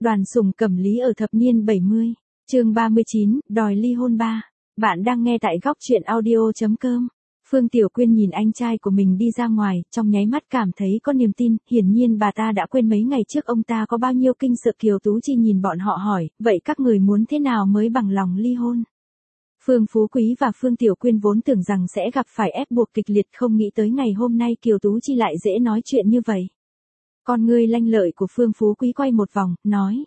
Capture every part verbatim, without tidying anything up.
Đoàn Sùng Cẩm Lý ở thập niên bảy mươi. Chương ba mươi chín, đòi ly hôn ba. Bạn đang nghe tại góc truyện audio chấm com. Phương Tiểu Quyên nhìn anh trai của mình đi ra ngoài, trong nháy mắt cảm thấy có niềm tin, hiển nhiên bà ta đã quên mấy ngày trước ông ta có bao nhiêu kinh sợ. Kiều Tú Chi nhìn bọn họ hỏi, vậy các người muốn thế nào mới bằng lòng ly hôn? Phương Phú Quý và Phương Tiểu Quyên vốn tưởng rằng sẽ gặp phải ép buộc kịch liệt, không nghĩ tới ngày hôm nay Kiều Tú Chi lại dễ nói chuyện như vậy. Con ngươi lanh lợi của Phương Phú Quý quay một vòng, nói.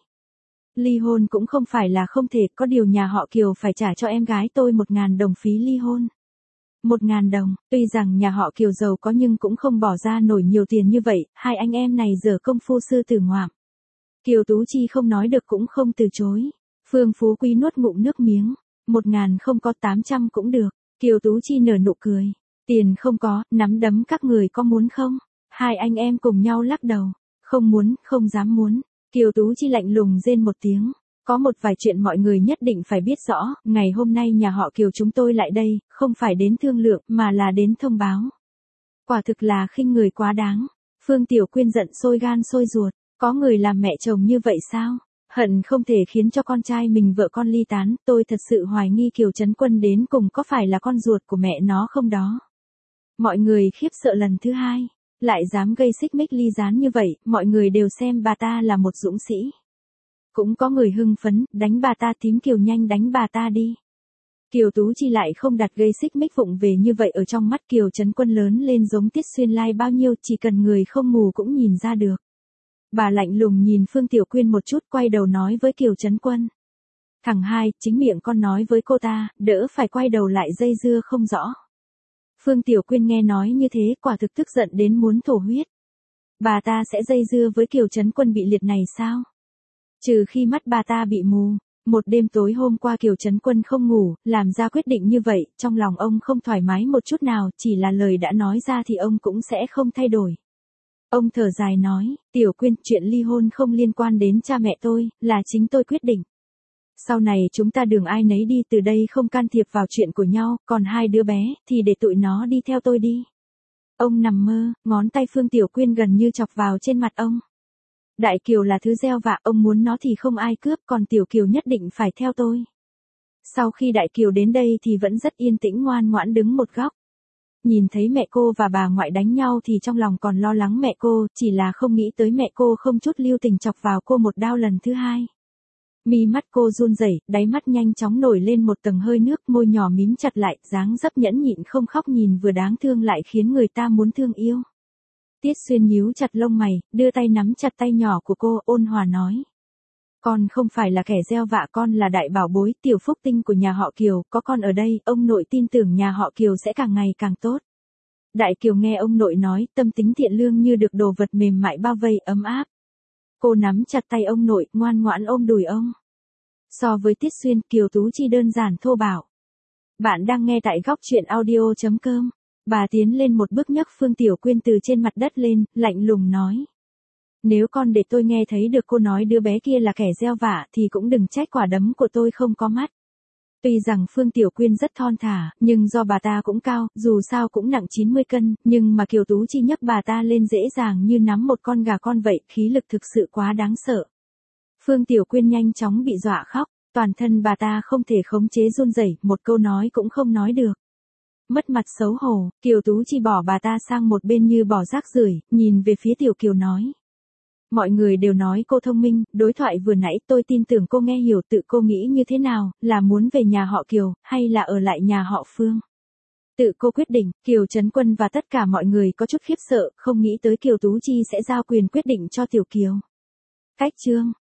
Ly hôn cũng không phải là không thể, có điều nhà họ Kiều phải trả cho em gái tôi một ngàn đồng phí ly hôn. Một ngàn đồng, tuy rằng nhà họ Kiều giàu có nhưng cũng không bỏ ra nổi nhiều tiền như vậy, hai anh em này dở công phu sư tử ngoạm. Kiều Tú Chi không nói được cũng không từ chối. Phương Phú Quý nuốt ngụm nước miếng. Một ngàn không có, tám trăm cũng được. Kiều Tú Chi nở nụ cười. Tiền không có, nắm đấm các người có muốn không? Hai anh em cùng nhau lắc đầu. Không muốn, không dám muốn. Kiều Tú Chi lạnh lùng rên một tiếng. Có một vài chuyện mọi người nhất định phải biết rõ, ngày hôm nay nhà họ Kiều chúng tôi lại đây, không phải đến thương lượng, mà là đến thông báo. Quả thực là khinh người quá đáng. Phương Tiểu Quyên giận sôi gan sôi ruột. Có người làm mẹ chồng như vậy sao? Hận không thể khiến cho con trai mình vợ con ly tán, tôi thật sự hoài nghi Kiều Trấn Quân đến cùng có phải là con ruột của mẹ nó không đó. Mọi người khiếp sợ lần thứ hai, lại dám gây xích mích ly gián như vậy, mọi người đều xem bà ta là một dũng sĩ. Cũng có người hưng phấn, đánh bà ta tím Kiều nhanh đánh bà ta đi. Kiều Tú Chi lại không đặt gây xích mích vụng về như vậy, ở trong mắt Kiều Trấn Quân lớn lên giống Tiết Xuyên Lai bao nhiêu, chỉ cần người không mù cũng nhìn ra được. Bà lạnh lùng nhìn Phương Tiểu Quyên một chút, quay đầu nói với Kiều Trấn Quân. Thằng hai, chính miệng con nói với cô ta, đỡ phải quay đầu lại dây dưa không rõ. Phương Tiểu Quyên nghe nói như thế, quả thực tức giận đến muốn thổ huyết. Bà ta sẽ dây dưa với Kiều Trấn Quân bị liệt này sao? Trừ khi mắt bà ta bị mù. Một đêm tối hôm qua Kiều Trấn Quân không ngủ, làm ra quyết định như vậy, trong lòng ông không thoải mái một chút nào, chỉ là lời đã nói ra thì ông cũng sẽ không thay đổi. Ông thở dài nói, Tiểu Quyên, chuyện ly hôn không liên quan đến cha mẹ tôi, là chính tôi quyết định. Sau này chúng ta đường ai nấy đi, từ đây không can thiệp vào chuyện của nhau, còn hai đứa bé, thì để tụi nó đi theo tôi đi. Ông nằm mơ, ngón tay Phương Tiểu Quyên gần như chọc vào trên mặt ông. Đại Kiều là thứ gieo vạ, ông muốn nó thì không ai cướp, còn Tiểu Kiều nhất định phải theo tôi. Sau khi Đại Kiều đến đây thì vẫn rất yên tĩnh ngoan ngoãn đứng một góc. Nhìn thấy mẹ cô và bà ngoại đánh nhau thì trong lòng còn lo lắng mẹ cô, chỉ là không nghĩ tới mẹ cô không chút lưu tình chọc vào cô một đao lần thứ hai. Mi mắt cô run rẩy, đáy mắt nhanh chóng nổi lên một tầng hơi nước, môi nhỏ mím chặt lại, dáng dấp nhẫn nhịn không khóc, nhìn vừa đáng thương lại khiến người ta muốn thương yêu. Tiết Xuyên nhíu chặt lông mày, đưa tay nắm chặt tay nhỏ của cô, ôn hòa nói. Con không phải là kẻ gieo vạ, con là đại bảo bối, tiểu phúc tinh của nhà họ Kiều, có con ở đây, ông nội tin tưởng nhà họ Kiều sẽ càng ngày càng tốt. Đại Kiều nghe ông nội nói, tâm tính thiện lương như được đồ vật mềm mại bao vây, ấm áp. Cô nắm chặt tay ông nội, ngoan ngoãn ôm đùi ông. So với Tiết Xuyên, Kiều Tú Chi đơn giản thô bạo. Bạn đang nghe tại góc truyện audio chấm com. Bà tiến lên một bước nhấc Phương Tiểu Quyên từ trên mặt đất lên, lạnh lùng nói. Nếu con để tôi nghe thấy được cô nói đứa bé kia là kẻ gieo vạ thì cũng đừng trách quả đấm của tôi không có mắt. Tuy rằng Phương Tiểu Quyên rất thon thả, nhưng do bà ta cũng cao, dù sao cũng nặng chín mươi cân, nhưng mà Kiều Tú Chi nhấc bà ta lên dễ dàng như nắm một con gà con vậy, khí lực thực sự quá đáng sợ. Phương Tiểu Quyên nhanh chóng bị dọa khóc, toàn thân bà ta không thể khống chế run rẩy, một câu nói cũng không nói được. Mất mặt xấu hổ, Kiều Tú Chi bỏ bà ta sang một bên như bỏ rác rưởi, nhìn về phía Tiểu Kiều nói. Mọi người đều nói cô thông minh, đối thoại vừa nãy tôi tin tưởng cô nghe hiểu, tự cô nghĩ như thế nào, là muốn về nhà họ Kiều, hay là ở lại nhà họ Phương. Tự cô quyết định. Kiều Trấn Quân và tất cả mọi người có chút khiếp sợ, không nghĩ tới Kiều Tú Chi sẽ giao quyền quyết định cho Tiểu Kiều. Cách chương.